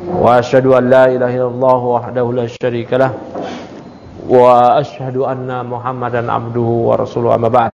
wa asyhadu an la ilaha illallah wahdahu la syarikalah wa asyhadu anna Muhammadan abduhu wa rasuluhu amma ba'd.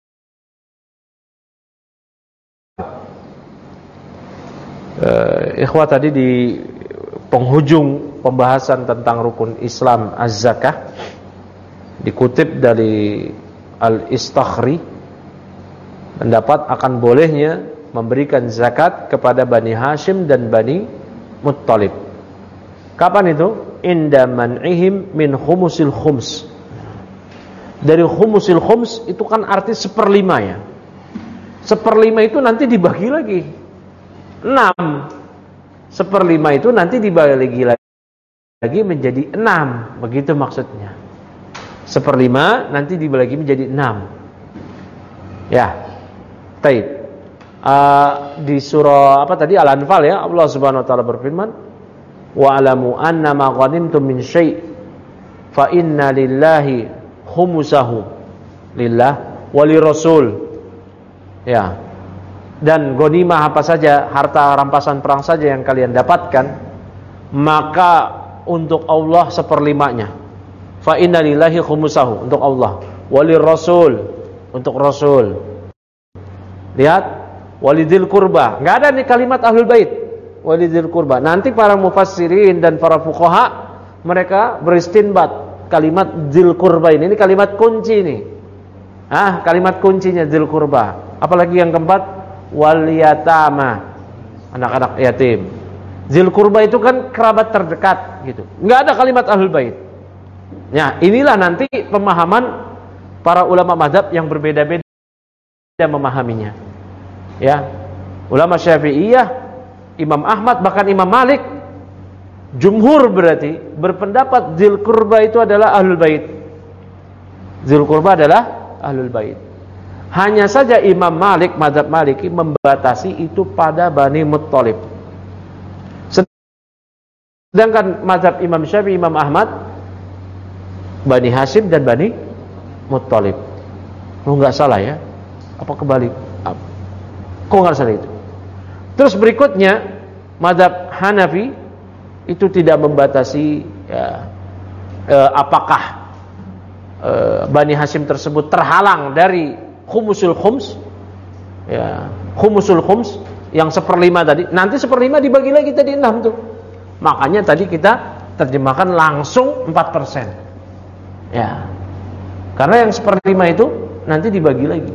Ikhwah, tadi di penghujung pembahasan tentang rukun Islam az-zakah dikutip dari Al-Istakhri, pendapat akan bolehnya memberikan zakat kepada Bani Hashim dan Bani Muttalib. Kapan itu? Inda man'ihim min khumusil khums. Dari khumusil khums itu kan arti seperlima ya. Seperlima itu nanti dibagi lagi 6. Seperlima itu nanti dibagi lagi menjadi 6. Begitu maksudnya. Seperlima nanti dibagi menjadi 6. Ya. Taib. Di surah apa tadi, Al-Anfal ya, Allah Subhanahu wa taala berfirman, wa alamu annama ghanimtum min syai' fa inna lillahi khumusahu lillah wali rasul. Ya. Dan ghanimah apa saja, harta rampasan perang saja yang kalian dapatkan, maka untuk Allah seperlimanya. Fa inna lillahi khumusahu, untuk Allah, wali rasul, untuk rasul. Lihat, walidil kurba, enggak ada nih kalimat ahlul bait. Walidil kurba. Nanti para mufassirin dan para fuqaha mereka beristinbat kalimat dzil kurba ini kalimat kunci nih. Kalimat kuncinya dzil kurba. Apalagi yang keempat, wal yatama, anak-anak yatim. Dzil kurba itu kan kerabat terdekat gitu. Enggak ada kalimat ahlul bait. Nah, inilah nanti pemahaman para ulama mazhab yang berbeda-beda memahaminya. Ya. Ulama Syafi'iyah, Imam Ahmad, bahkan Imam Malik, jumhur berarti berpendapat dzil kurba itu adalah ahlul bait. Dzil kurba adalah ahlul bait. Hanya saja Imam Malik, mazhab Maliki membatasi itu pada Bani Muttalib. Sedangkan mazhab Imam Syafi'i, Imam Ahmad, Bani Hashim dan Bani Muttalib. Kalau enggak salah ya. Apa kebalik? Kok enggak salah itu? Terus berikutnya mazhab Hanafi itu tidak membatasi ya, apakah Bani Hashim tersebut terhalang dari khumusul khums, ya, khumusul khums yang seperlima tadi. Nanti seperlima dibagi lagi tadi 6 tuh. Makanya tadi kita terjemahkan langsung 4%. Ya. Karena yang seperlima itu nanti dibagi lagi.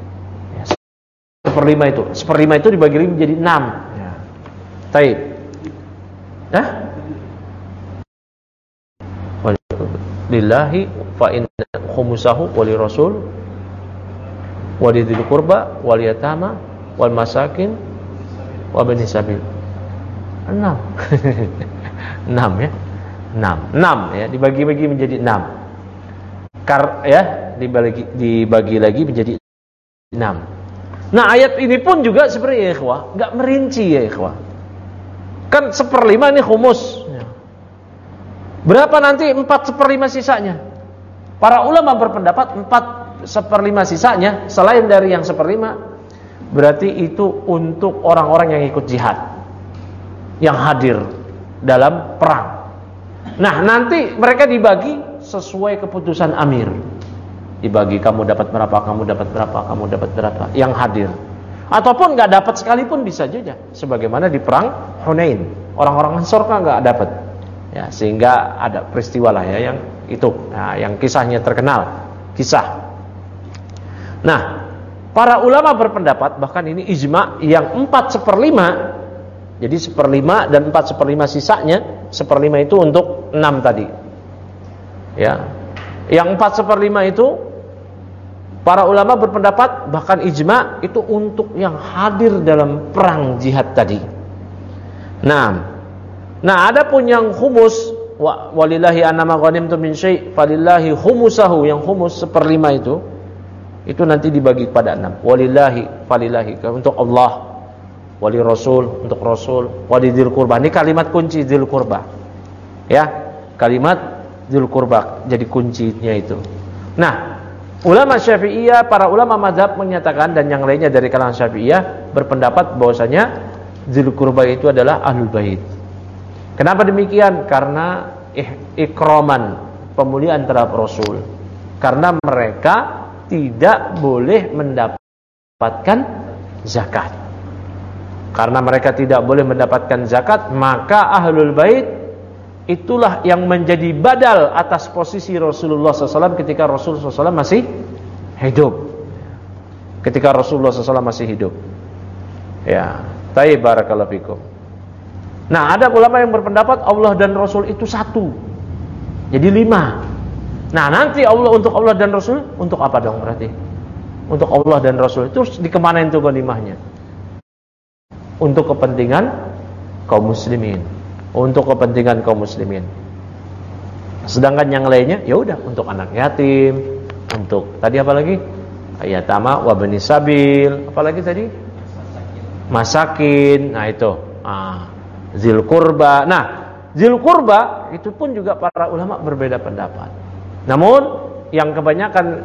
Seperlima itu dibagi lagi menjadi 6. Ya. Taib. Dah? Lillahi fa inna khumusahu wali rasul walidil qurba wal yatama wal masakin wa bani sabil. 6. 6 ya. 6 ya, dibagi-bagi menjadi 6. Dibagi lagi menjadi 6. Nah, ayat ini pun juga sebenarnya ya ikhwah, enggak merinci ya ikhwah. Kan seperlima ini khumus. Berapa nanti 4/4 sisanya? Para ulama berpendapat 4/4 sisanya selain dari yang seperlima, berarti itu untuk orang-orang yang ikut jihad, yang hadir dalam perang. Nah, nanti mereka dibagi sesuai keputusan amir. Dibagi, kamu dapat berapa, kamu dapat berapa, kamu dapat berapa, yang hadir. Ataupun enggak dapat sekalipun bisa juga. Sebagaimana di perang Hunain, orang-orang Ansor kan enggak dapat. Ya, sehingga ada peristiwa lah ya yang itu. Nah, yang kisahnya terkenal, kisah. Nah, para ulama berpendapat bahkan ini ijma yang 4/4. Jadi 1/5 dan 4/5 sisanya, 1/5 itu untuk 6 tadi. Ya. Yang 4/5 itu para ulama berpendapat bahkan ijma itu untuk yang hadir dalam perang jihad tadi. Nah, adapun yang khumus, walillahi annama ghanimtum min syai' falillahi khumusahu, yang khumus 1/5 itu nanti dibagi kepada 6. Walillahi, falillahi, untuk Allah, wali rasul, untuk rasul, walidil qurba. Ini kalimat kunci dzil qurba. Ya, kalimat dzil qurba jadi kuncinya itu. Nah, ulama Syafi'iyah, para ulama mazhab menyatakan, dan yang lainnya dari kalangan Syafi'iyah berpendapat bahwasanya dzil qurba itu adalah ahlul bait. Kenapa demikian? Karena ikraman, pemuliaan terhadap Rasul. Karena mereka tidak boleh mendapatkan zakat. Karena mereka tidak boleh mendapatkan zakat, maka ahlul bait itulah yang menjadi badal atas posisi Rasulullah SAW ketika Rasulullah SAW masih hidup. Ketika Rasulullah SAW masih hidup. Ya, tayyib, barakallahu fikum. Nah, ada ulama yang berpendapat Allah dan Rasul itu satu. Jadi 5. Nah, nanti untuk Allah dan Rasul, untuk apa dong berarti? Untuk Allah dan Rasul itu dikemanain tuh ghanimahnya? Untuk kepentingan kaum muslimin. Untuk kepentingan kaum muslimin. Sedangkan yang lainnya, ya udah untuk anak yatim, untuk tadi apa lagi? Yatama wa bani sabil, apa lagi tadi? Masakin. Nah, itu. Zil qurba. Nah, zil qurba itu pun juga para ulama berbeda pendapat. Namun yang kebanyakan,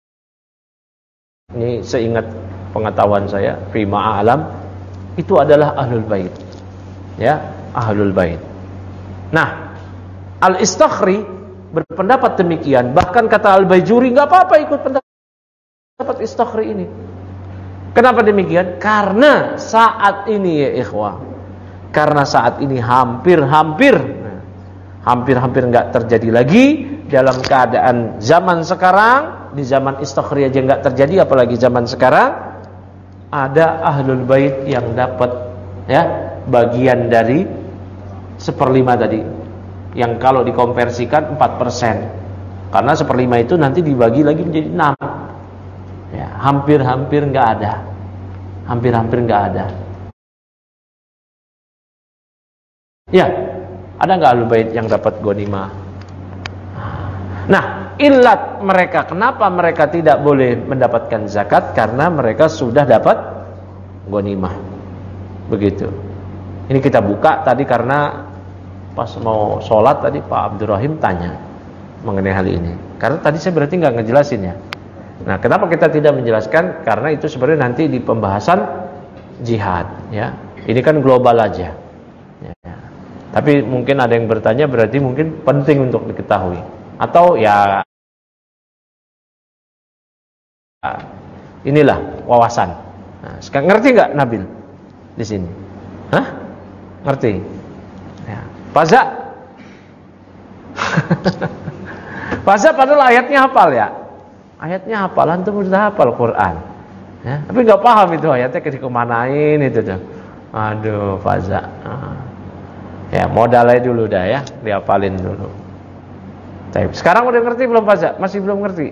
ini seingat pengetahuan saya, fima alam, itu adalah ahlul bait. Ya, ahlul bait. Nah, Al-Istakhri berpendapat demikian. Bahkan kata Al-Bajuri, enggak apa-apa ikut pendapat Istakhri ini. Kenapa demikian? Karena saat ini ya ikhwah, karena saat ini hampir enggak terjadi lagi dalam keadaan zaman sekarang. Di zaman Istakhri aja enggak terjadi, apalagi zaman sekarang. Ada ahlul bait yang dapat ya bagian dari 1/5 tadi, yang kalau dikonversikan 4%, karena 1/5 itu nanti dibagi lagi menjadi 6. Ya, hampir enggak ada. Hampir enggak ada. Ya, ada enggak ahlul bait yang dapat ghanimah? Nah, illat mereka, kenapa mereka tidak boleh mendapatkan zakat? Karena mereka sudah dapat ghanimah. Begitu. Ini kita buka tadi karena pas mau sholat tadi Pak Abdurrahim tanya mengenai hal ini. Karena tadi saya berarti nggak ngejelasin ya. Nah, kenapa kita tidak menjelaskan? Karena itu sebenarnya nanti di pembahasan jihad. Ya, ini kan global aja. Ya. Tapi mungkin ada yang bertanya, berarti mungkin penting untuk diketahui. Atau ya inilah wawasan. Nah, sekarang ngerti nggak Nabil di sini? Hah? Ngerti? Ya. Faza? Faza padahal ayatnya hafal ya. Ayatnya hafalan tuh sudah hafal Quran. Ya, tapi nggak paham itu ayatnya dikemanain itu tuh. Aduh, Faza. Ya, modalnya dulu dah ya, dihafalin dulu. Sekarang udah ngerti belum Faza? Masih belum ngerti?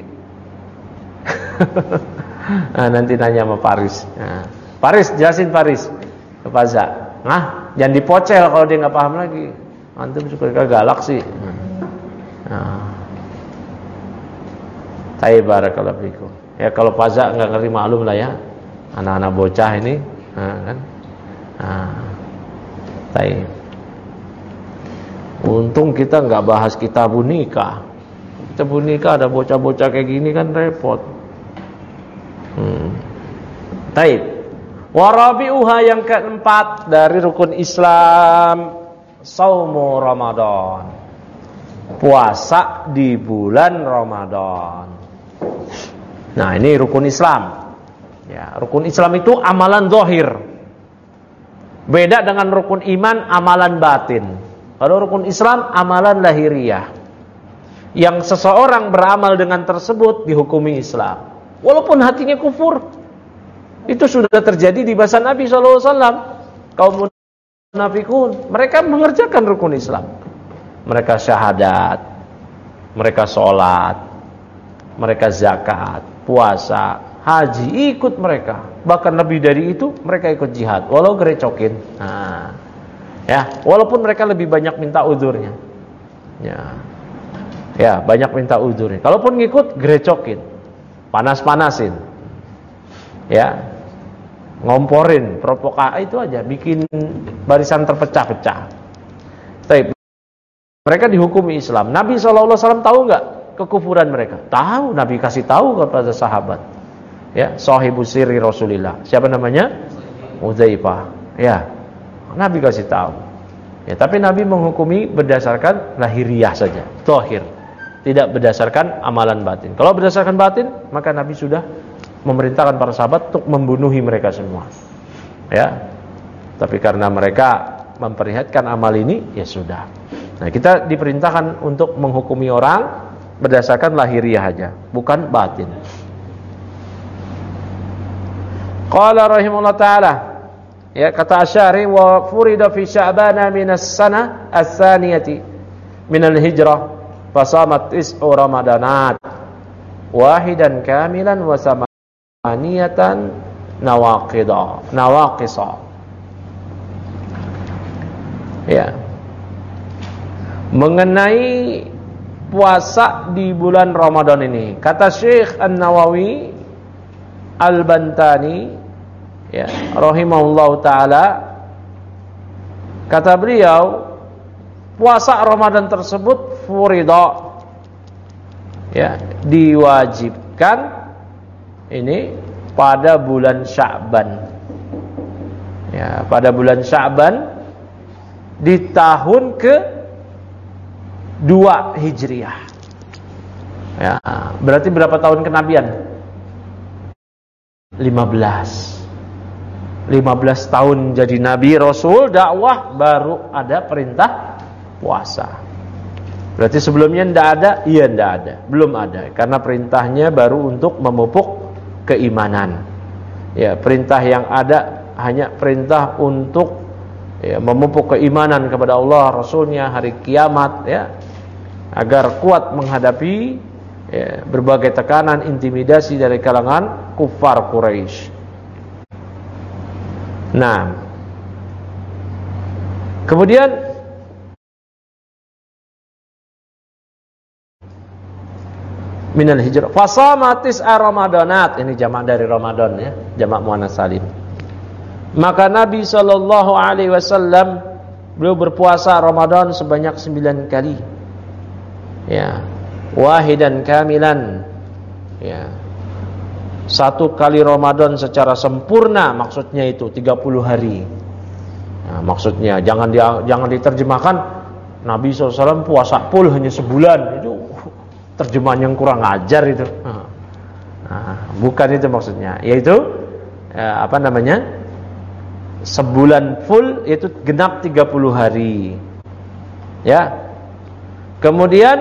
Nah, nanti nanya sama Paris. Nah, Paris, jelasin Paris ke Faza. Nah, jangan dipocel kalau dia nggak paham lagi. Antum suka galak sih. Tayyib, barakallahu fikum. Ya kalau Faza nggak ngerti maklum lah ya. Anak-anak bocah ini, kan. Tayyib. Untung kita nggak bahas kitabun nikah. Kitabun nikah ada bocah-bocah kayak gini kan repot. Taib. Warabi'uha yang keempat dari rukun Islam, saumu Ramadan. Puasa di bulan Ramadan. Nah, ini rukun Islam. Ya, rukun Islam itu amalan zahir. Beda dengan rukun iman, amalan batin. Kalau rukun Islam, amalan lahiriah. Yang seseorang beramal dengan tersebut dihukumi Islam. Walaupun hatinya kufur. Itu sudah terjadi di masa Nabi SAW. Kaum munafikun, mereka mengerjakan rukun Islam. Mereka syahadat, mereka sholat, mereka zakat, puasa, haji, ikut mereka. Bahkan lebih dari itu, mereka ikut jihad, walau gerecokin. Nah, ya, walaupun mereka lebih banyak minta uzurnya. Ya, banyak minta uzurnya. Kalaupun ngikut, gerecokin, panas-panasin, ya, ngomporin, provokasi, itu aja, bikin barisan terpecah-pecah. Tapi mereka dihukumi Islam. Nabi SAW tahu nggak kekufuran mereka? Tahu. Nabi kasih tahu kepada sahabat. Ya, sahibu sirri Rasulillah. Siapa namanya? Udzaifah. Ya, Nabi kasih tahu. Ya, tapi Nabi menghukumi berdasarkan lahiriah saja, zahir, tidak berdasarkan amalan batin. Kalau berdasarkan batin, maka Nabi sudah memerintahkan para sahabat untuk membunuhi mereka semua. Ya. Tapi karena mereka memperlihatkan amal ini, ya sudah. Nah, kita diperintahkan untuk menghukumi orang berdasarkan lahiriah saja, bukan batin. Qala rahimahullah ta'ala, ya, kata Asy'ari, wa furida fi Sya'bana minas sanah as-saniyati minal hijrah fasamat tis'u ramadanat wahidan kamilan wa samaniyatan nawaqisa. Ya. Mengenai puasa di bulan Ramadan ini, kata Syekh An-Nawawi Al-Bantani, ya, rahimahullahu ta'ala, kata beliau, puasa Ramadan tersebut furida, ya, diwajibkan ini pada bulan Sya'ban, ya, pada bulan Sya'ban di tahun ke-2 Hijriah. Ya, berarti berapa tahun kenabian? 15 tahun jadi Nabi Rasul dakwah, baru ada perintah puasa. Berarti sebelumnya tidak ada? Iya, tidak ada, belum ada, karena perintahnya baru untuk memupuk keimanan. Ya, perintah yang ada hanya perintah untuk, ya, memupuk keimanan kepada Allah, Rasulnya, hari kiamat, ya, agar kuat menghadapi, ya, berbagai tekanan, intimidasi dari kalangan kufar Quraisy. Nah, kemudian minal hijrah fasamatis ar-ramadanat, ini jamak dari Ramadan, ya, jamak muannas salim. Maka Nabi SAW beliau berpuasa Ramadan sebanyak 9 kali, ya, wahidan kamilan, ya, 1 kali Ramadan secara sempurna, maksudnya itu 30 hari. Nah, maksudnya jangan diterjemahkan Nabi SAW puasa full hanya sebulan, itu terjemahan yang kurang ajar itu. Bukan itu maksudnya, yaitu sebulan full itu genap 30 hari. Ya. Kemudian,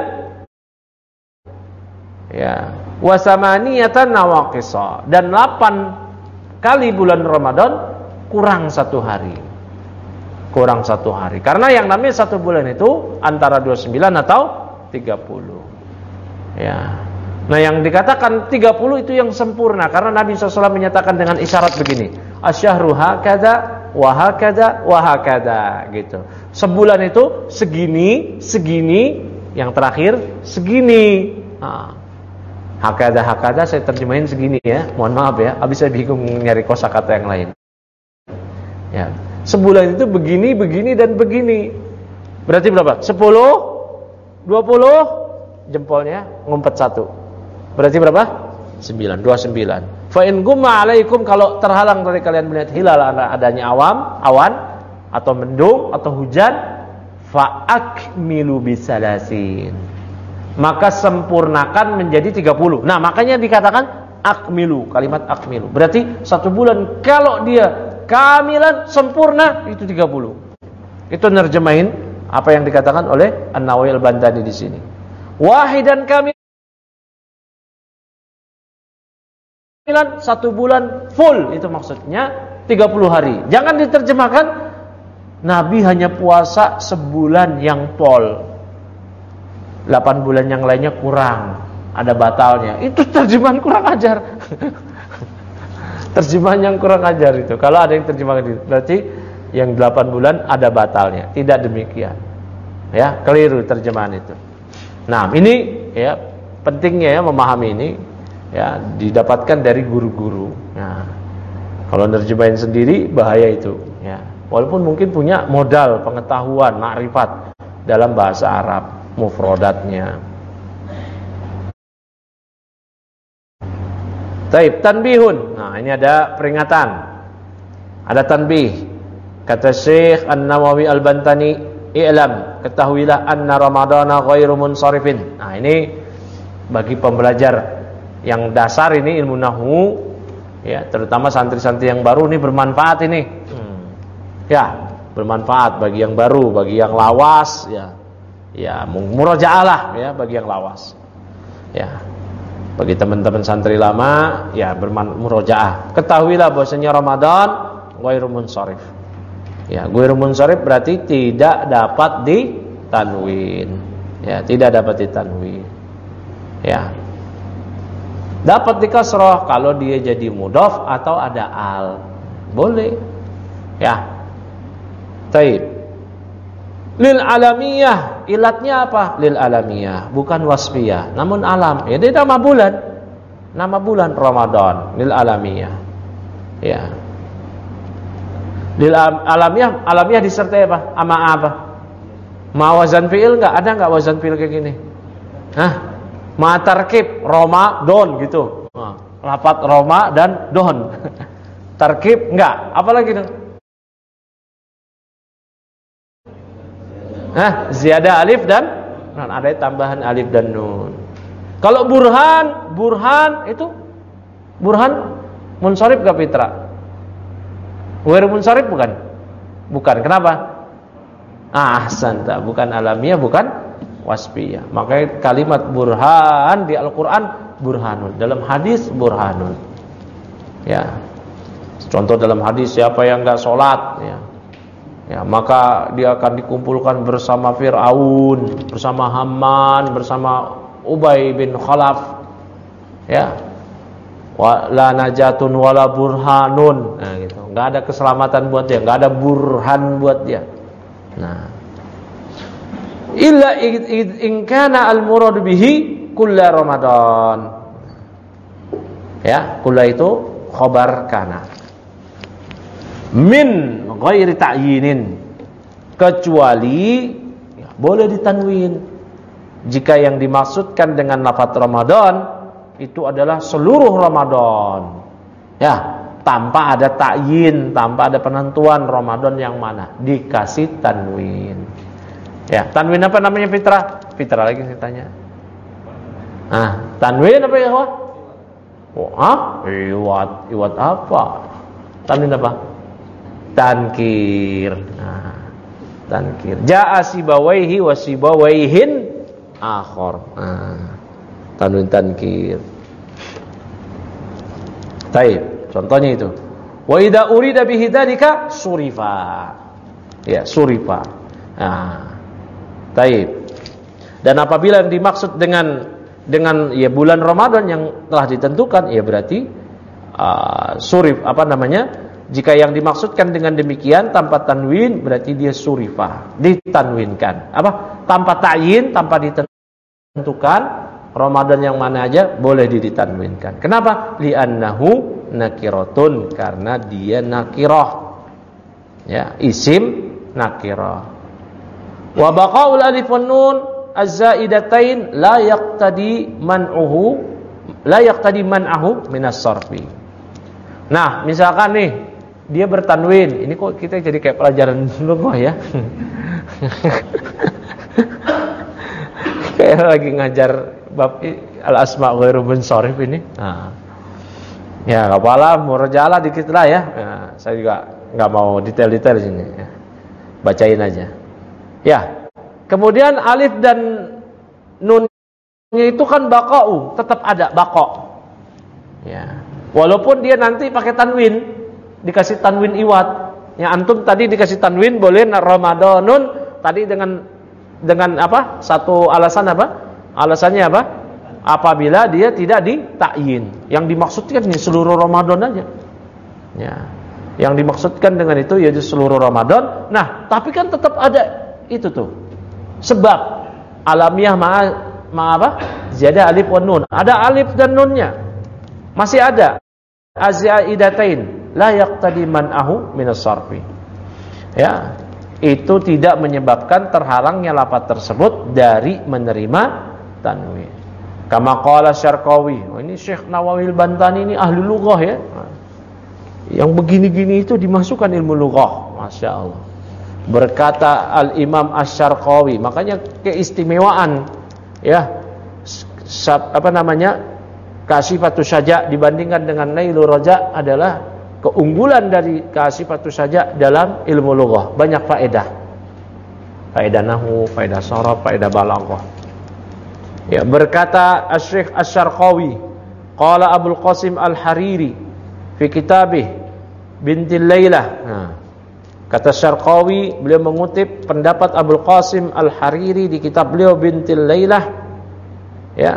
ya, wasamaniyatan nawaqisa, dan 8 kali bulan Ramadan kurang 1 hari. Kurang 1 hari. Karena yang namanya 1 bulan itu antara 29 atau 30. Ya. Nah, yang dikatakan 30 itu yang sempurna, karena Nabi SAW menyatakan dengan isyarat begini, asyahru hakadha wa hakadha wa hakadha, gitu. Sebulan itu segini, segini, yang terakhir segini. Hakadha saya terjemahin segini, ya. Mohon maaf, ya, habis saya bingung nyari kosakata yang lain. Ya. Sebulan itu begini, begini, dan begini. Berarti berapa? 10, 20, jempolnya ngumpet 1. Berarti berapa? 9, 29. Fa in gumma alaikum, kalau terhalang dari kalian melihat hilal, adanya awan atau mendung atau hujan, fa akmilu bisalasin, maka sempurnakan menjadi 30. Nah, makanya dikatakan akmilu, kalimat akmilu. Berarti 1 bulan kalau dia kamilan, sempurna, itu 30. Itu nerjemahin apa yang dikatakan oleh An-Nawawi Al-Bantani di sini. Wahidan kamilan, 1 bulan full, itu maksudnya 30 hari. Jangan diterjemahkan Nabi hanya puasa sebulan yang pol, 8 bulan yang lainnya kurang, ada batalnya. Itu terjemahan kurang ajar. Terjemahan yang kurang ajar itu. Kalau ada yang terjemahkan itu, berarti yang 8 bulan ada batalnya. Tidak demikian. Ya, keliru terjemahan itu. Nah, ini, ya, pentingnya, ya, memahami ini, ya, didapatkan dari guru-guru. Nah, kalau nerjemahin sendiri bahaya itu, ya. Walaupun mungkin punya modal pengetahuan, makrifat dalam bahasa Arab, mufradatnya. Taib, tanbihun. Nah, ini ada peringatan, ada tanbih. Kata Syekh An-Nawawi Al-Bantani, i'lam, ketahuilah anna ramadhana ghairu munsharifin. Nah, ini bagi pembelajar yang dasar ini ilmu nahwu ya, terutama santri-santri yang baru ini bermanfaat ini. Ya, bermanfaat bagi yang baru, bagi yang lawas ya. Ya, murajaah lah ya bagi yang lawas. Ya. Bagi teman-teman santri lama ya murajaah. Ketahuilah bahwasanya Ramadan ghairu munsharif. Ya, ghairu munsharif berarti tidak dapat ditanwin. Ya, tidak dapat ditanwin. Ya. Dapat dikasrah kalau dia jadi mudhaf atau ada al. Boleh. Ya. Taib. Lil alamiyah, ilatnya apa? Lil alamiyah, bukan wasfiyah, namun alam. Ya, dia nama bulan. Nama bulan Ramadan, lil alamiyah. Ya. Lil alamiyah, alamiah disertai apa? Ama apa? Ma wazan fi'il enggak? Ada enggak wazan fi'il kayak gini? Hah? Ma tarkib Ramadan gitu. Lafaz Roma dan don. Tarkib enggak? Apalagi dong? Ziyadah alif dan nun, ada tambahan alif dan nun. Kalau burhan itu burhan munsharif enggak Fitra? Ghairu munsharif bukan? Bukan. Kenapa? Ahsanta, bukan alamiah, bukan wasfiyah. Makanya kalimat burhan di Al-Qur'an burhanun, dalam hadis burhanun. Ya. Contoh dalam hadis, siapa yang enggak salat ya. Ya, maka dia akan dikumpulkan bersama Fir'aun, bersama Haman, bersama Ubay bin Khalaf. Ya. La najatun wala burhanun. Nah, gitu. Enggak ada keselamatan buat dia, enggak ada burhan buat dia. Nah. Illa in kana al-murad bihi kulla Ramadan. Ya, kulla itu khabar kana. Min ghairi ta'yinin, kecuali ya, boleh ditanwin jika yang dimaksudkan dengan lafaz Ramadan itu adalah seluruh Ramadan. Ya, tanpa ada ta'yin, tanpa ada penentuan Ramadan yang mana, dikasih tanwin. Ya, tanwin apa namanya Fitra? Fitra lagi saya tanya. Tanwin apa ya, Wah? Iwat apa? Tanwin apa? Tankir. Tankir. Ja'a sibawaihi wa sibawaihin akhar. Tanwin tankir. Taib. Contohnya itu. Wa idza urida bihi dzalika surifa. Ya, surifa. Taib. Dan apabila dimaksud dengan ya bulan Ramadan yang telah ditentukan, ya berarti surif apa namanya? Jika yang dimaksudkan dengan demikian tanpa tanwin berarti dia surifah, ditanwinkan. Apa? Tanpa ta'yin, tanpa ditentukan Ramadan yang mana aja boleh ditanwinkan. Kenapa? Li'annahu nakiratun, karena dia nakirah. Ya, isim nakirah. Wa baqaul alif wan nun az-zaidatain la yaqtadi man'ahu minas sarfi. Nah, misalkan nih dia bertanwin, ini kok kita jadi kayak pelajaran dulu ya. Kayak lagi ngajar bab al-asma ghairu munsharif ini. Ya, enggak apa-apa, murajaah dikit lah ya. Saya juga enggak mau detail-detail sini. Bacain aja. Ya. Kemudian alif dan nunnya itu kan baqa'u, tetap ada baqa'. Ya. Walaupun dia nanti pakai tanwin, dikasih tanwin iwat. Yang antum tadi dikasih tanwin boleh Ramadanun tadi dengan apa? Satu alasan apa? Alasannya apa? Apabila dia tidak ditakyin. Yang dimaksudkan ini seluruh Ramadan aja. Ya. Yang dimaksudkan dengan itu yaitu seluruh Ramadan. Nah, tapi kan tetap ada itu tuh. Sebab alamiah ma apa? Ziyadah alif wan nun. Ada alif dan nunnya. Masih ada az-zaidatain la yaqtadi man'ahu minas sarfi. Ya, itu tidak menyebabkan terhalangnya lafaz tersebut dari menerima tanwin. Kama qala Syarqawi. Ini Syekh Nawawi al-Bantani ini ahli lughah ya. Yang begini-gini itu dimasukkan ilmu lughah, Masya Allah. Berkata Al-Imam Asy-Syarqawi, makanya keistimewaan ya Kasyifatus Syaja' dibandingkan dengan Nailur Raja adalah keunggulan dari Kasyifatus Syaja' dalam ilmu lughah, banyak faedah. Faedah nahwu, faedah sharaf, faedah balaghah. Ya, berkata Asy-Syaikh Asy-Syarqawi, qala Abul Qasim Al-Hariri fi kitabih Bintil Lailah. Nah, kata Syarqawi, beliau mengutip pendapat Abul Qasim Al-Hariri di kitab beliau Bintil Lailah, ya,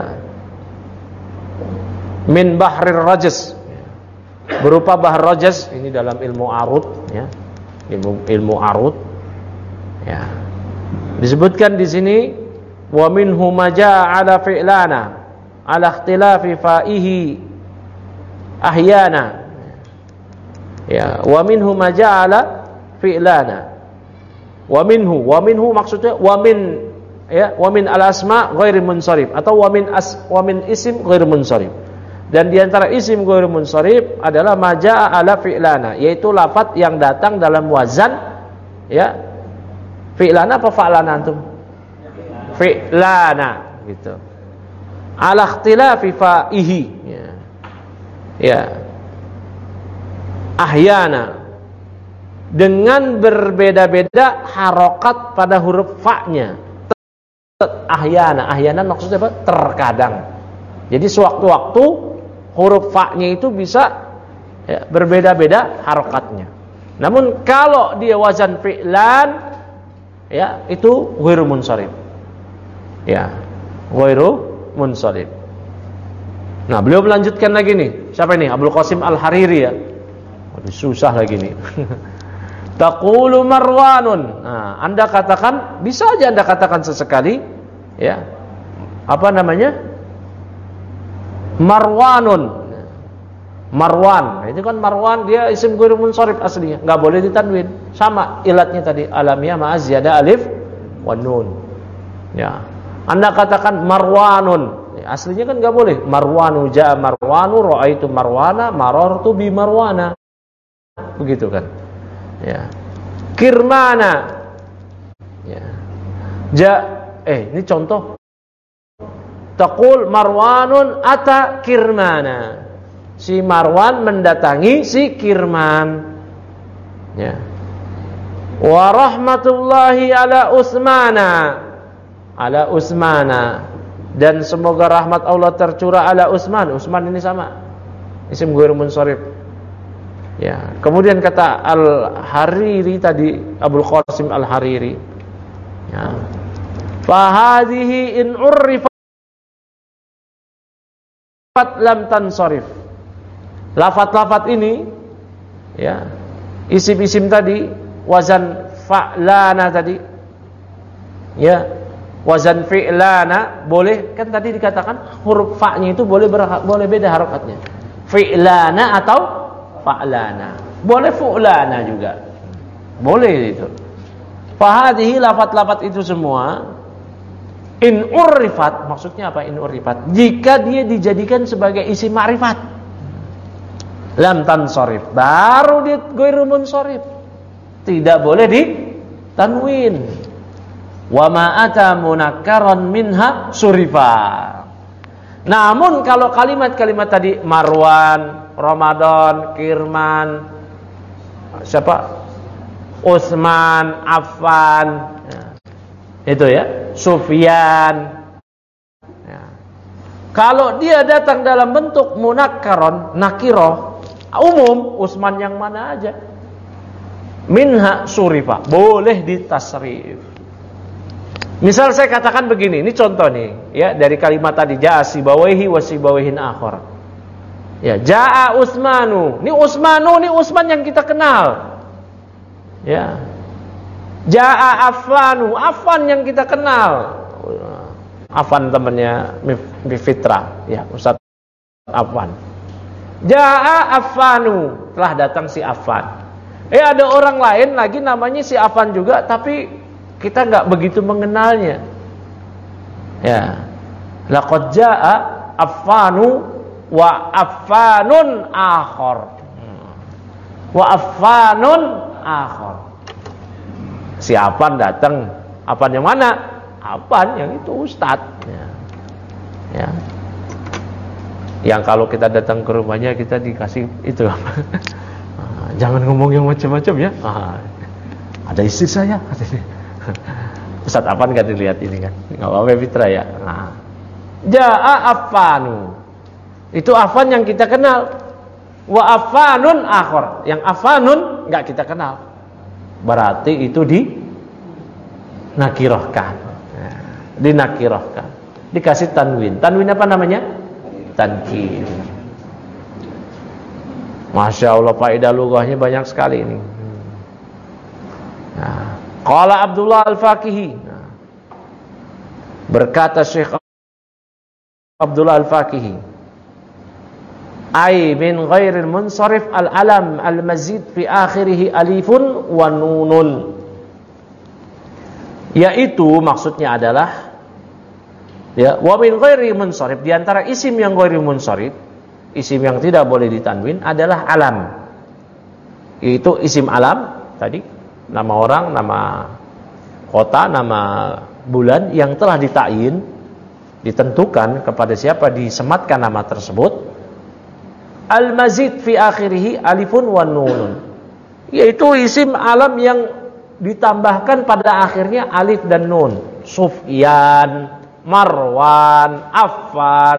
min Bahrir Rajaz, berupa Bahr Rajaz, ini dalam ilmu arud, ya, ilmu arud, ya. Disebutkan di sini wa minhu majaa ala fi'lana ala ikhtilafi fa'ihi ahyana, ya, wa minhu majaa ala fi'lana, wa minhu maksudnya wa min, ya, wa min al asma ghairi munsharif atau wa min isim ghairi munsharif. Dan di antara isim ghairi munsharif adalah majaa ala fi'lana, yaitu lafaz yang datang dalam wazan, ya, fi'lana apa fa'lana antum? Fi'lana gitu. Ala ikhtilafi fa'ihi, ya. Ya. Ahyana, dengan berbeda-beda harokat pada huruf fa-nya. Ahyana maksudnya apa? Terkadang. Jadi sewaktu-waktu huruf fa-nya itu bisa, ya, berbeda-beda harokatnya. Namun kalau dia wazan fi'lan, ya, itu ghairu munsharif. Ya, ghairu munsharif. Nah, beliau melanjutkan lagi nih. Siapa ini? Abul Qasim Al-Hariri, ya. Waduh, susah lagi nih. Taqulu Marwanun. Nah, Anda katakan, bisa aja Anda katakan sesekali, ya. Apa namanya? Marwanun. Marwan, itu kan Marwan, dia isim ghairu munsharif aslinya, enggak boleh ditanwin. Sama ilatnya tadi, alamiah ma'az ziyada alif wan nun. Ya. Anda katakan Marwanun, ya, aslinya kan enggak boleh. Marwanu ja'a Marwanu, ra'aitu Marwana, marartu bi Marwana. Begitu kan? Ya. Kirmana. Ya. Ini contoh. Taqul Marwanun ata Kirmana. Si Marwan mendatangi si Kirman. Ya. Wa rahmatullahi ala Utsmana. Ala Utsmana. Dan semoga rahmat Allah tercurah ala Utsman. Utsman ini sama isim ghairu munsharif. Ya, kemudian kata Al-Hariri tadi, Abul Qasim Al-Hariri, ya. Fa hadhihi in urrifat lam tansharif. Lafaz-lafaz ini, ya, isim-isim tadi, wazan fa'lana tadi, ya, wazan fi'lana, boleh, kan tadi dikatakan huruf fa-nya itu boleh beda harokatnya. Fi'lana atau fa'lana. Boleh fu'lana juga. Boleh itu. Fahadhihi, lafaz-lafaz itu semua in urrifat, maksudnya apa in urrifat? Jika dia dijadikan sebagai isim ma'rifat, lam tansharif, baru dia ghairu munsharif. Tidak boleh ditanwin. Wa ma ata munakkaran minha surifa. Namun kalau kalimat-kalimat tadi Marwan, Ramadan, Kirman, siapa? Utsman, Affan, ya. Itu ya, Sufyan. Ya. Kalau dia datang dalam bentuk munakkaron, nakiroh, umum, Utsman yang mana aja, minha surifa, boleh ditasrif. Misal saya katakan begini, ini contoh nih, ya, dari kalimat tadi, ja'a sibawaihi wa sibawaihin akhar. Ya, ja'a Utsmanu. Ini Utsmanu, ini Utsman yang kita kenal. Ya. Ja'a Affanu, Affan yang kita kenal. Affan temannya Fitra, ya, Ustaz Affan. Ja'a Affanu, telah datang si Affan. Ada orang lain lagi namanya si Affan juga, tapi kita enggak begitu mengenalnya. Ya. Laqad ja'a Affanu wa Affanun akhar. Wa Affanun akhar. Si Afan datang, Afan yang mana? Afan yang itu Ustadz. Ya. Yang kalau kita datang ke rumahnya kita dikasih itu. Jangan ngomong yang macam-macam ya. Ada istri saya. Ustadz Afan kan dilihat ini kan. Nggak apa-apa Fitra ya. Ja'a Afanu. Itu Afan yang kita kenal. Wa Afanun akhar. Yang Afanun nggak kita kenal. Berarti itu dinakirahkan. Dinakirahkan. Dikasih tanwin. Tanwin apa namanya? Tankir. Masya Allah, faedah lughahnya banyak sekali ini. Qala Abdullah Al-Faqihi. Berkata Syekh Abdullah Al-Faqihi, ay min ghairil munsharif al-alam al-mazid fi akhirih alifun wa nunun. Yaitu maksudnya adalah ya, wa min ghairi munsharif, di antara isim yang ghairi munsharif, isim yang tidak boleh ditanwin adalah alam. Yaitu isim alam tadi, nama orang, nama kota, nama bulan yang telah ditakyin, ditentukan kepada siapa disematkan nama tersebut. Al-mazid fi akhirih alifun wa nunun. Yaitu isim alam yang ditambahkan pada akhirnya alif dan nun. Sufyan, Marwan, Affan,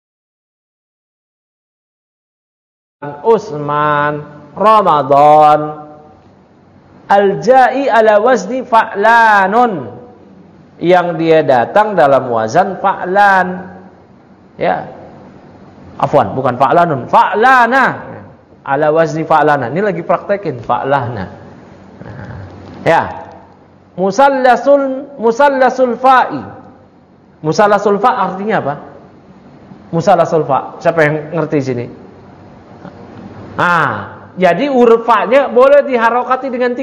Utsman, Ramadan. Al-ja'i ala wazni fa'lanun, yang dia datang dalam wazan fa'lan. Ya. Afwan, bukan fa'lanun, fa'lana. Ala wazni fa'lana. Ini lagi praktekin fa'lana. Ya. Musallasul fa'i. Musallasul fa' artinya apa? Musallasul fa'. Siapa yang ngerti sini? Jadi huruf fa-nya boleh diharokati dengan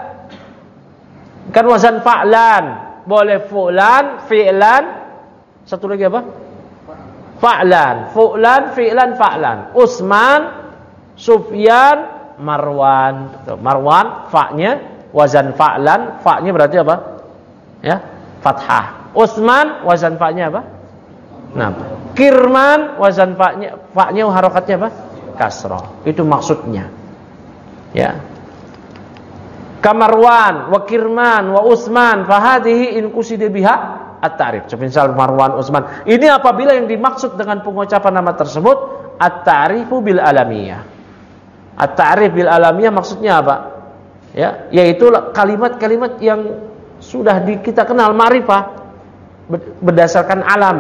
3. Kan wazan fa'lan. Boleh fu'lan, fi'lan. Satu lagi apa? Fa'lan, fu'lan, fi'lan, fa'lan. Utsman, Sufyan, Marwan. Marwan, fa-nya wazan fa'lan, fa-nya berarti apa? Ya, fathah. Utsman, wazan fa-nya apa? Nah, Kirman, wazan fa-nya harokatnya apa? Kasrah. Itu maksudnya. Ya. Kamarwan, wa Kirman, wa Utsman, fahadihi in qusida biha at-ta'rif. Semisal Marwan, Utsman. Ini apabila yang dimaksud dengan pengucapan nama tersebut at-ta'rifu bil alamiyah. At-ta'rif bil alamiyah maksudnya apa? Ya, yaitu kalimat-kalimat yang sudah kita kenal, ma'rifah, berdasarkan alam.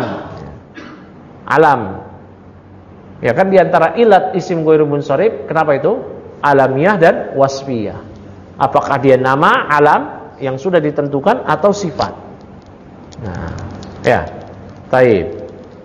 Alam. Ya kan, di antara ilat isim ghairu munsharif, kenapa itu? Alamiyah dan wasfiyah. Apakah dia nama, alam yang sudah ditentukan atau sifat? Nah, ya. Taib.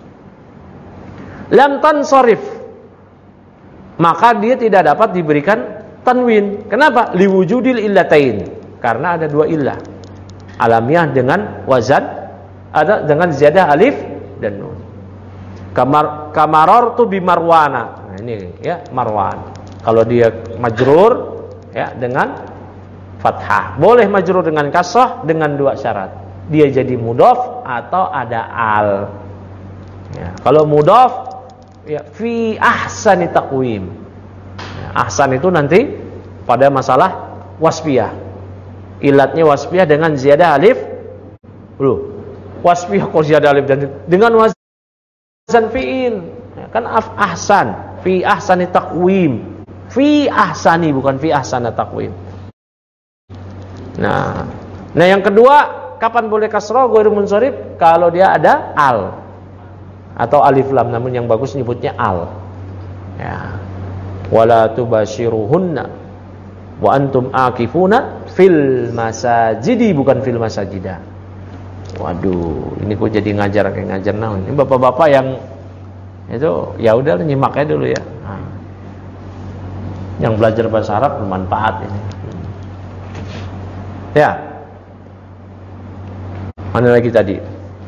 Lam tansharif, maka dia tidak dapat diberikan tanwin. Kenapa? Liwujudil illatain. Karena ada 2 illah. Alamiah dengan wazan, ada dengan ziyadah alif dan nun. Kamarartu bi Marwana. Nah, ini ya, Marwan. Kalau dia majrur ya dengan fathah. Boleh majrur dengan kasrah dengan 2 syarat. Dia jadi mudhaf atau ada al. Ya, kalau mudhaf ya fi ahsani taqwim. Ya, ahsan itu nanti pada masalah wasfiyah. Ilatnya wasfiyah dengan ziyadah alif. Wasfiyah kok ziyadah alif dan dengan wazan fi'il. Ya, kan ahsan, fi ahsani taqwim. Fi ahsani, bukan fi ahsana taqwim. Nah, yang kedua, kapan boleh kasrah ghairu munsharif? Kalau dia ada al atau alif lam, namun yang bagus nyebutnya al. Ya. Wala tubashiruhunna wa antum akifuna fil masajidi, bukan fil masajida. Waduh, ini kok jadi ngajar kayak ngajar naon. Ini bapak-bapak yang itu ya udah nyimak aja dulu ya. Nah, yang belajar bahasa Arab bermanfaat ini. Ya. Mana lagi tadi?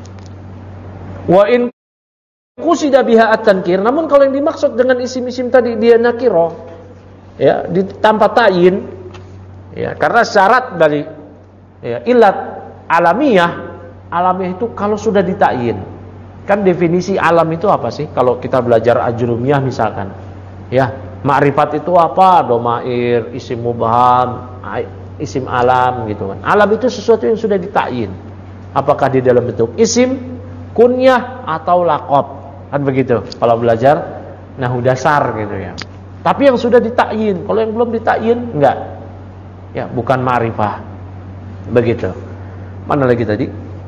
Wa in qusida biha at-tankir. Namun kalau yang dimaksud dengan isim-isim tadi dia nakirah, ya, tanpa ta'yin. Ya, karena syarat dari Ya, ilat alamiah, alamiah itu kalau sudah ditakyin. Kan definisi alam itu apa sih? Kalau kita belajar ajrumiyah misalkan. Ya, ma'rifat itu apa? Domair, isim mubham, isim alam gitu kan. Alam itu sesuatu yang sudah ditakyin. Apakah di dalam bentuk isim, kunyah atau laqab. Kan begitu. Kalau belajar nahwu dasar gitu ya. Tapi yang sudah ditakyin, kalau yang belum ditakyin enggak. Ya, bukan ma'rifah. Begitu. Mana lagi tadi?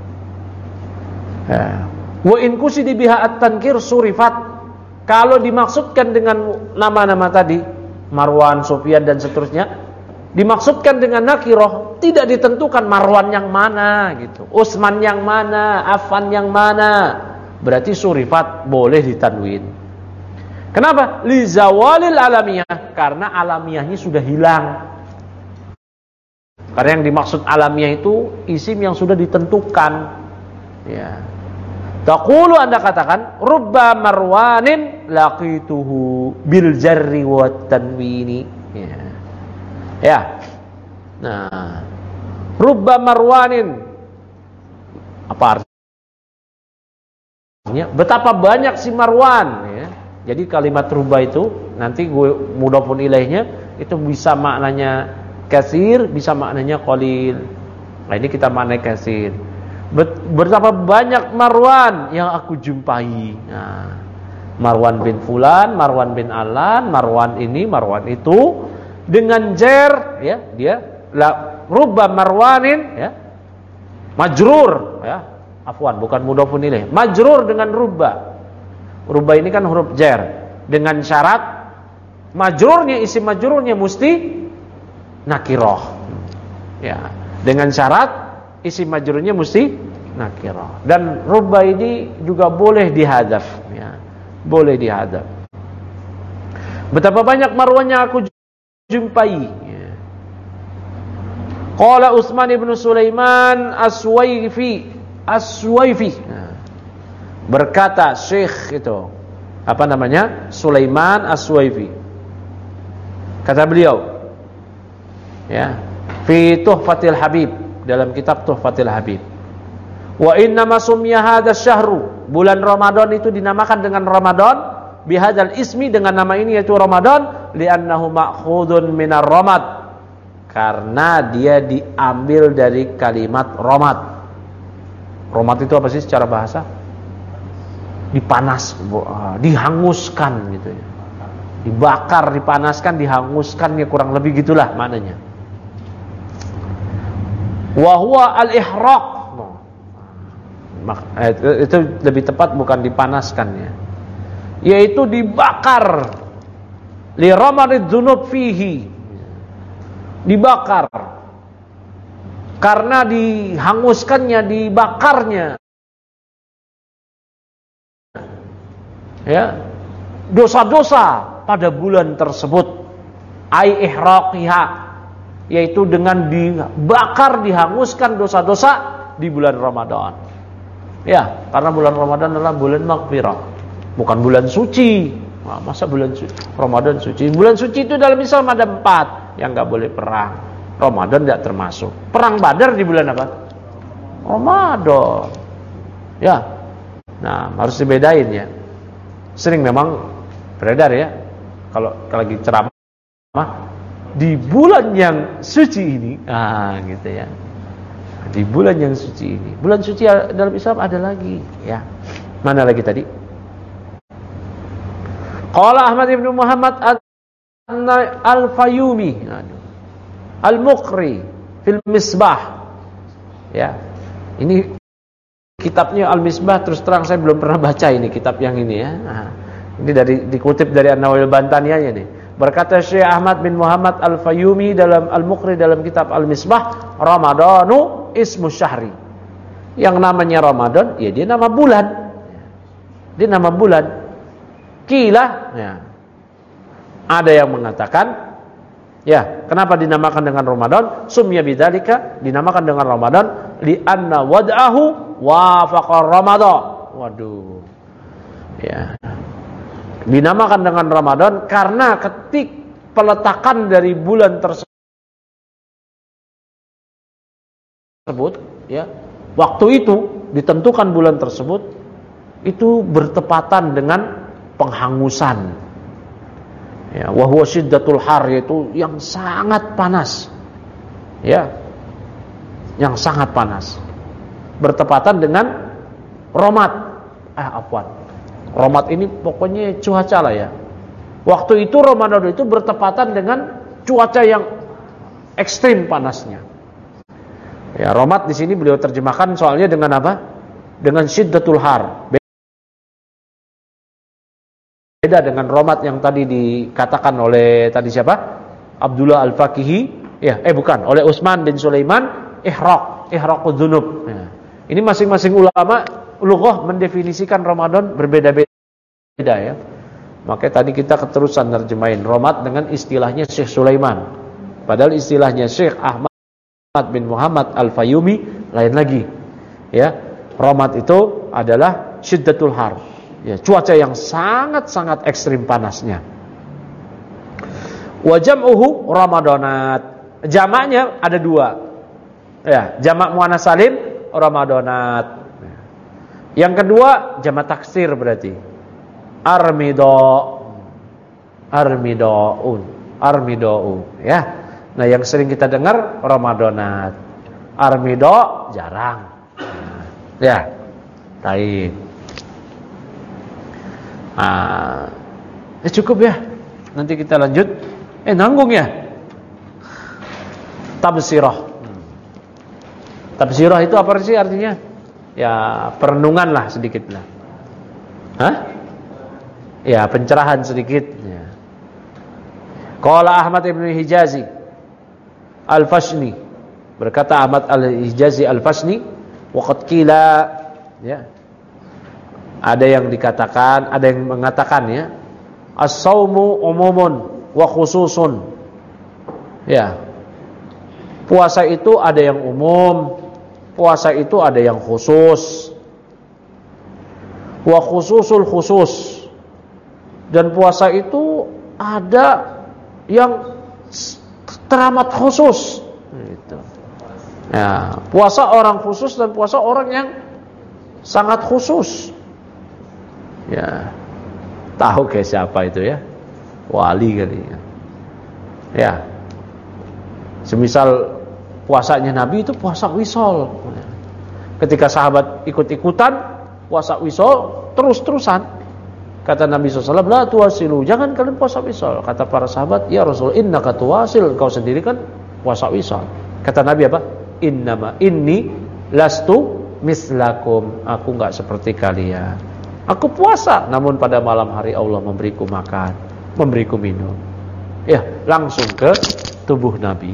Ya. Wa in kusidi biha at-tankir surifat. Kalau dimaksudkan dengan nama-nama tadi, Marwan, Sufyan dan seterusnya, dimaksudkan dengan nakirah, tidak ditentukan Marwan yang mana gitu. Utsman yang mana, Affan yang mana. Berarti surifat boleh ditanwin. Kenapa? Li zawalil alamiyah, karena alamiyahnya sudah hilang. Karena yang dimaksud alamiah itu isim yang sudah ditentukan. Ya. Taqulu, Anda katakan, rubba marwanin laqituhu bil jarri wat tanwini. Ya. Ya. Nah, rubba marwanin apa artinya? Betapa banyak si Marwan ya. Jadi kalimat rubba itu nanti gue mudhofun ilaihnya itu bisa maknanya katsir, bisa maknanya qalil. Nah, ini kita maknai katsir. Betapa banyak Marwan yang aku jumpai. Nah, Marwan bin Fulan, Marwan bin Alan, Marwan ini, Marwan itu dengan jar ya, dia rubba marwanin ya. Majrur ya. Afwan, bukan mudhofun ilaih. Majrur dengan rubba. Rubba ini kan huruf jar dengan syarat majrurnya, isim majrurnya mesti nakirah. Ya, dengan syarat isim majrurnya mesti nakirah. Dan rubba ini juga boleh dihadzaf ya. Boleh dihadzaf. Betapa banyak Marwan yang aku jumpai ya. Qala Utsman ibn Sulaiman As-Suwaifi nah, berkata Syekh itu apa namanya? Sulaiman As-Suwaifi. Kata beliau ya, fi Tuhfatil Habib, dalam kitab Tuhfatil Habib. Wa inna ma summiya hadzal syahru, bulan Ramadan itu dinamakan dengan Ramadan bihadzal ismi, dengan nama ini yaitu Ramadan, li'annahu ma'khudun minar ramad, karena dia diambil dari kalimat ramad. Ramad itu apa sih secara bahasa? Dipanas, dihanguskan gitu ya. Dibakar, dipanaskan, dihanguskan ya, kurang lebih gitulah maknanya. Wa huwa al-ihraq. Itu lebih tepat bukan dipanaskan ya. Yaitu dibakar. Li ramadid dzunub fihi. Dibakar. Karena dihanguskannya, dibakarnya. Ya. Dosa-dosa pada bulan tersebut. Ai ihraqiha, yaitu dengan dibakar, dihanguskan dosa-dosa di bulan Ramadan. Ya, karena bulan Ramadan adalah bulan maghfirah, bukan bulan suci. Nah, masa bulan suci, Ramadan suci? Bulan suci itu dalam Islam ada 4 yang nggak boleh perang. Ramadan tidak termasuk. Perang Badar di bulan apa? Ramadan. Ya, nah harus dibedain ya. Sering memang beredar ya, kalau lagi ceramah di bulan yang suci ini, gitu ya. Di bulan yang suci ini. Bulan suci dalam Islam ada lagi, ya. Mana lagi tadi? Qala Ahmad ibn Muhammad Al-Fayumi Al-Muqri fil Misbah. Ya. Ini kitabnya Al-Misbah, terus terang saya belum pernah baca ini kitab yang ini ya. Nah, ini dikutip dari An-Nawawil Bantaniyah nih. Berkata Syekh Ahmad bin Muhammad Al-Fayumi dalam Al-Muqri dalam kitab Al-Misbah, Ramadanu ismu syahri. Yang namanya Ramadan, ya dia nama bulan. Dia nama bulan. Kila, ya. Ada yang mengatakan, ya, kenapa dinamakan dengan Ramadan? Sumya bidzalika, dinamakan dengan Ramadan li anna wad'ahu wafaqa Ramadan. Waduh. Ya. Dinamakan dengan Ramadan karena ketik peletakan dari bulan tersebut tersebut, ya, waktu itu ditentukan bulan tersebut itu bertepatan dengan penghangusan. Ya, wa huwa syiddatul har, yaitu yang sangat panas. Ya. Yang sangat panas. Bertepatan dengan Romad. Romad ini pokoknya cuaca lah ya. Waktu itu Ramadan itu bertepatan dengan cuaca yang ekstrim panasnya. Ya, Romad di sini beliau terjemahkan soalnya dengan apa? Dengan syiddatul har. Beda dengan Romad yang tadi dikatakan oleh tadi siapa? Abdullah Al-Faqihi. Ya, bukan, oleh Utsman bin Sulaiman, ihraqud dzunub. Ya. Ini masing-masing ulama lughah mendefinisikan Ramadan berbeda-beda ya. Makanya tadi kita keterusan nerjemahin Romad dengan istilahnya Syekh Sulaiman. Padahal istilahnya Syekh Ahmad bin Muhammad Al-Fayyumi lain lagi. Ya, Romad itu adalah syiddatul har. Ya, cuaca yang sangat-sangat ekstrim panasnya. Wa jam'uhu Ramadanat. Jamaknya ada 2. Ya, jamak muannats salim Ramadanat. Yang kedua jamak taksir berarti Armidoun, ya. Nah, yang sering kita dengar Ramadanat. Armido jarang. Ya. Baik. Cukup ya. Nanti kita lanjut. Nanggung ya. Tabsirah. Tabsirah itu apa sih artinya? Ya, perenungan lah sedikit lah. Hah? Ya, pencerahan sedikit ya. Qala Ahmad ibn Hijazi Al-Fashni, berkata Ahmad Al-Hijazi Al-Fashni, waqad qila, ya. Ada yang dikatakan, ada yang mengatakan ya, as-saumu umumun wa khususun. Ya. Puasa itu ada yang umum, puasa itu ada yang khusus. Wa khususul khusus. Dan puasa itu ada yang teramat khusus. Gitu. Ya, puasa orang khusus dan puasa orang yang sangat khusus. Ya, tahu kayak siapa itu ya? Wali kali ya. Ya, semisal puasanya Nabi itu puasa wisol. Ketika sahabat ikut-ikutan puasa wisol terus-terusan. Kata Nabi SAW, la tuwasilu, jangan kalian puasa wisol. Kata para sahabat, ya Rasul, innaka tuwasil, kau sendiri kan puasa wisol. Kata Nabi apa? Inni lastu mislakum, aku enggak seperti kalian. Aku puasa, namun pada malam hari Allah memberiku makan, memberiku minum. Ya, langsung ke tubuh Nabi.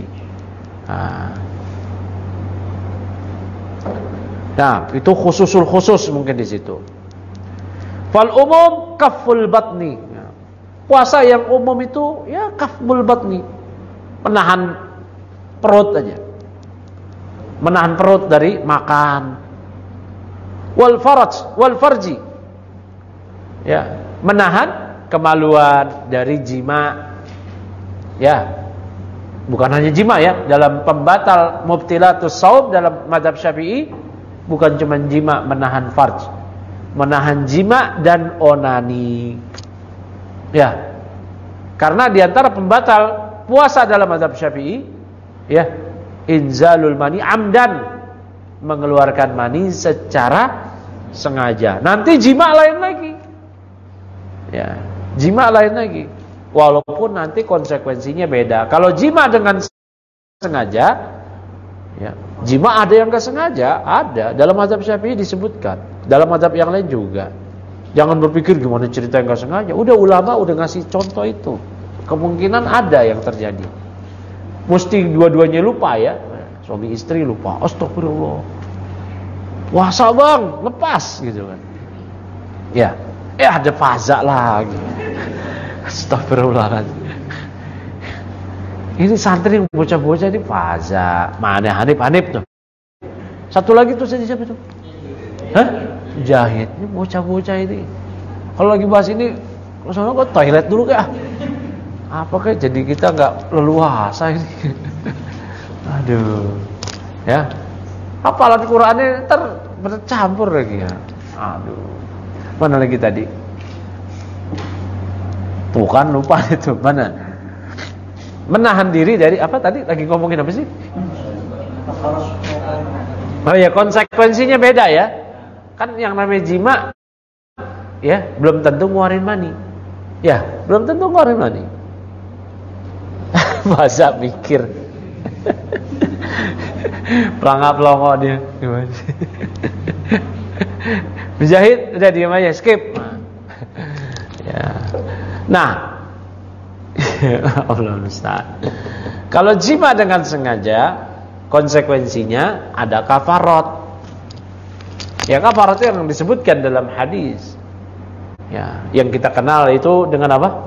Nah, itu khususul khusus mungkin di situ. Fal umum kaful batni. Puasa yang umum itu ya kaful batni, menahan perut aja, menahan perut dari makan. Wal farji, ya, menahan kemaluan dari jima. Ya, bukan hanya jima ya, dalam pembatal mubtilatus shaum dalam mazhab Syafi'i bukan cuma jima, menahan farj, menahan jima dan onani. Ya. Karena diantara pembatal puasa dalam mazhab Syafi'i, ya, inzalul mani amdan, mengeluarkan mani secara sengaja. Nanti jima lain lagi. Ya, jima lain lagi. Walaupun nanti konsekuensinya beda. Kalau jima dengan sengaja, ya, jima ada yang enggak sengaja, ada. Dalam mazhab Syafi'i disebutkan. Dalam mazhab yang lain juga. Jangan berpikir gimana cerita yang enggak sengaja. Udah ulama udah ngasih contoh itu. Kemungkinan ada yang terjadi. Mesti dua-duanya lupa ya. Suami istri lupa. Astagfirullah. Puasa bang, lepas gitu kan. Ya, ada faza lagi. Astagfirullahaladzim. Ini santri bocah-bocah ini faza. Mana Hanif tuh. Satu lagi tuh siapa tuh? Hah? Jahid. Ini bocah-bocah ini. Kalau lagi bahas ini, soalnya kok toilet dulu kah? Apakah jadi kita nggak leluasa ini? Aduh. Ya. Hafalan Qur'annya bercampur lagi ya. Aduh. Mana lagi tadi? Tuh kan lupa itu. Mana? Menahan diri dari apa tadi? Lagi ngomongin apa sih? Oh ya, konsekuensinya beda ya. Kan yang namanya jima ya, belum tentu ngeluarin mani. Ya, belum tentu ngeluarin mani. Masa mikir. Pelangap-pelongo dia. Gimana sih? Mujahid udah diam aja, skip. Ya. Nah, Allah Ustaz. Kalau jima dengan sengaja, konsekuensinya ada kafarat. Ya, kafarat itu yang disebutkan dalam hadis. Ya, yang kita kenal itu dengan apa?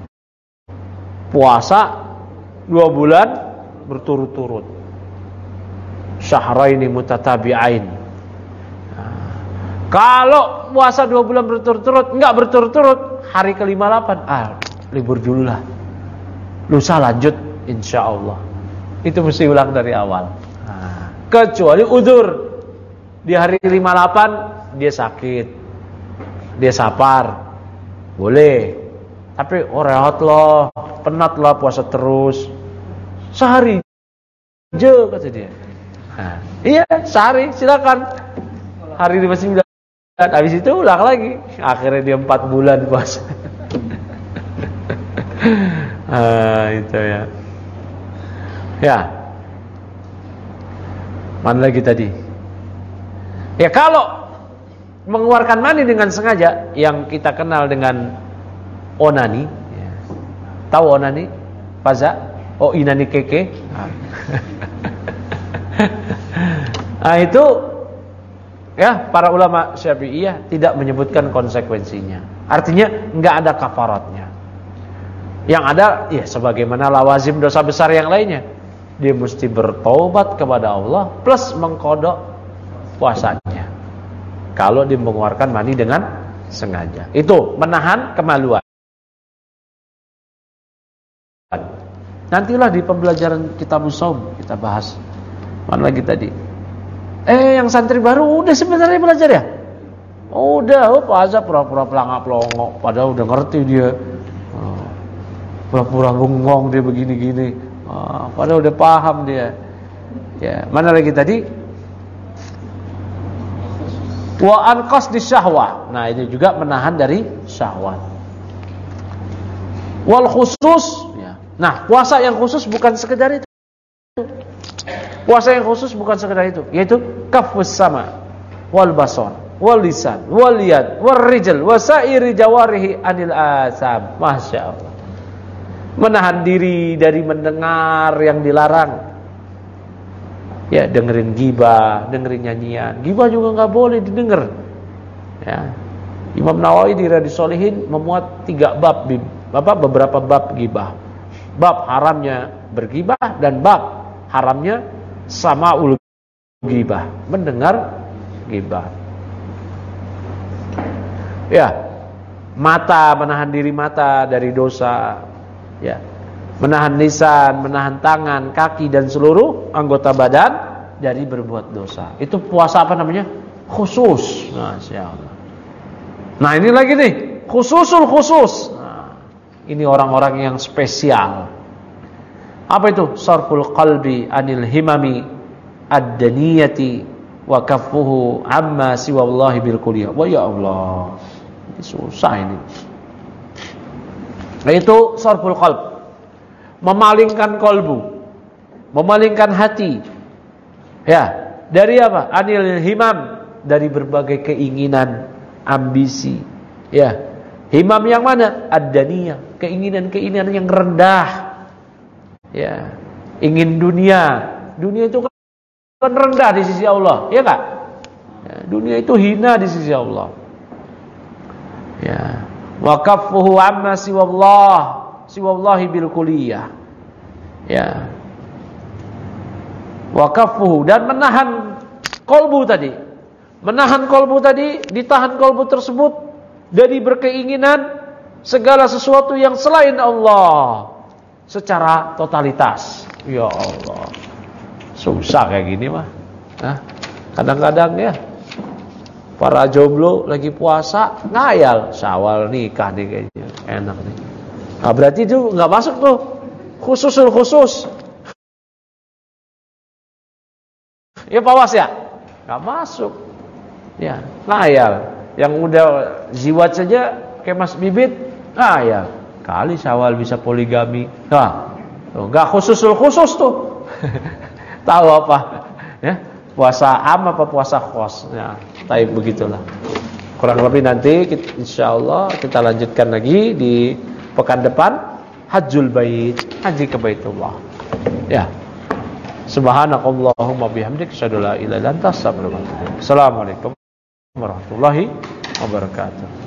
Puasa 2 bulan berturut-turut. Syahraini mutatabi'ain. Nah, kalau puasa 2 bulan berturut-turut, enggak berturut-turut, hari ke-58, libur dulu lah. Lusa lanjut insyaallah. Itu mesti ulang dari awal. Nah, kecuali udzur. Di hari 58 dia sakit. Dia safar. Boleh. Tapi rehat loh, penat lah puasa terus. Sehari aja kata dia. Nah, iya, sehari silakan. Hari 59 habis itu ulang lagi. Akhirnya dia 4 bulan puasa. Itu ya. Ya. Mana lagi tadi? Ya, kalau mengeluarkan mani dengan sengaja yang kita kenal dengan onani, ya. Tahu onani? Faza? Oh, inani keke. Nah, itu ya, para ulama Syafi'iyah tidak menyebutkan konsekuensinya. Artinya enggak ada kafaratnya. Yang ada ya sebagaimana lawazim dosa besar yang lainnya. Dia mesti bertobat kepada Allah plus mengkodok puasanya. Kalau dia mengeluarkan mani dengan sengaja. Itu menahan kemaluan. Nantilah di pembelajaran kitab Shaum kita bahas. Mana lagi tadi? Yang santri baru udah sebenarnya belajar ya? Udah, puasa pura-pura pelangap-pelongo, padahal udah ngerti dia. Pura-pura bengong dia begini-gini. Padahal udah paham dia. Ya, mana lagi tadi? Wa anqas di syahwah. Nah, ini juga menahan dari syahwat. Wal khusus, ya. Nah, puasa yang khusus bukan sekedar itu. Puasa yang khusus bukan sekedar itu, yaitu kafus sama wal basar wal lisan wal yad wal rijl wa sa'iri jawarihi anil asam. Masya Allah. Menahan diri dari mendengar yang dilarang. Ya, dengerin gibah, dengerin nyanyian. Gibah juga enggak boleh didengar. Ya. Imam Nawawi di Riyadhus Shalihin memuat 3 bab, beberapa bab gibah. Bab haramnya bergibah dan bab haramnya sama'ul gibah, mendengar gibah. Ya, mata, menahan diri mata dari dosa. Ya, menahan lisan, menahan tangan, kaki dan seluruh anggota badan dari berbuat dosa. Itu puasa apa namanya? Khusus. Masya Allah. Nah, ini lagi nih, khususul khusus. Nah, ini orang-orang yang spesial. Apa itu? Sarful qalbi anil himami ad-daniyati wa kaffuhu amma siwallahi bil kulliyah. Wah, ya Allah. Ini susah ini. Itu sarful qalb. Memalingkan kolbu. Memalingkan hati. Ya, dari apa? Anil himam, dari berbagai keinginan, ambisi. Ya. Himam yang mana? Ad-daniyah, keinginan-keinginan yang rendah. Ya, ingin dunia. Dunia itu kan rendah di sisi Allah, ya enggak? Ya, dunia itu hina di sisi Allah. Ya, wa kaffuhu amma siwallahi bil kulliyah. Ya. Wa kaffuhu, dan menahan kolbu tadi. Menahan kolbu tadi, ditahan kolbu tersebut dari berkeinginan segala sesuatu yang selain Allah. Secara totalitas. Ya Allah. Susah kayak gini mah. Hah? Kadang-kadang ya para jomblo lagi puasa ngayal, Syawal nikah nih kayaknya enak nih. Nah, berarti itu nggak masuk tuh khususul khusus. Ya Pak Was ya, nggak masuk. Ya ngayal. Yang udah ziwat saja kayak Mas Bibit ngayal. Kali Syawal bisa poligami. Nah, nggak khususul khusus tuh. Tahu apa? Ya. Puasa am apa puasa khos? Ya, tapi begitulah. Kurang lebih nanti insyaallah kita lanjutkan lagi di pekan depan Hajjul Bait, haji ke Baitullah. Ya. Subhanakallahumma bihamdika asyhadu an la ilaha illa anta astaghfiruka wa atubu ilaik. Assalamualaikum warahmatullahi wabarakatuh.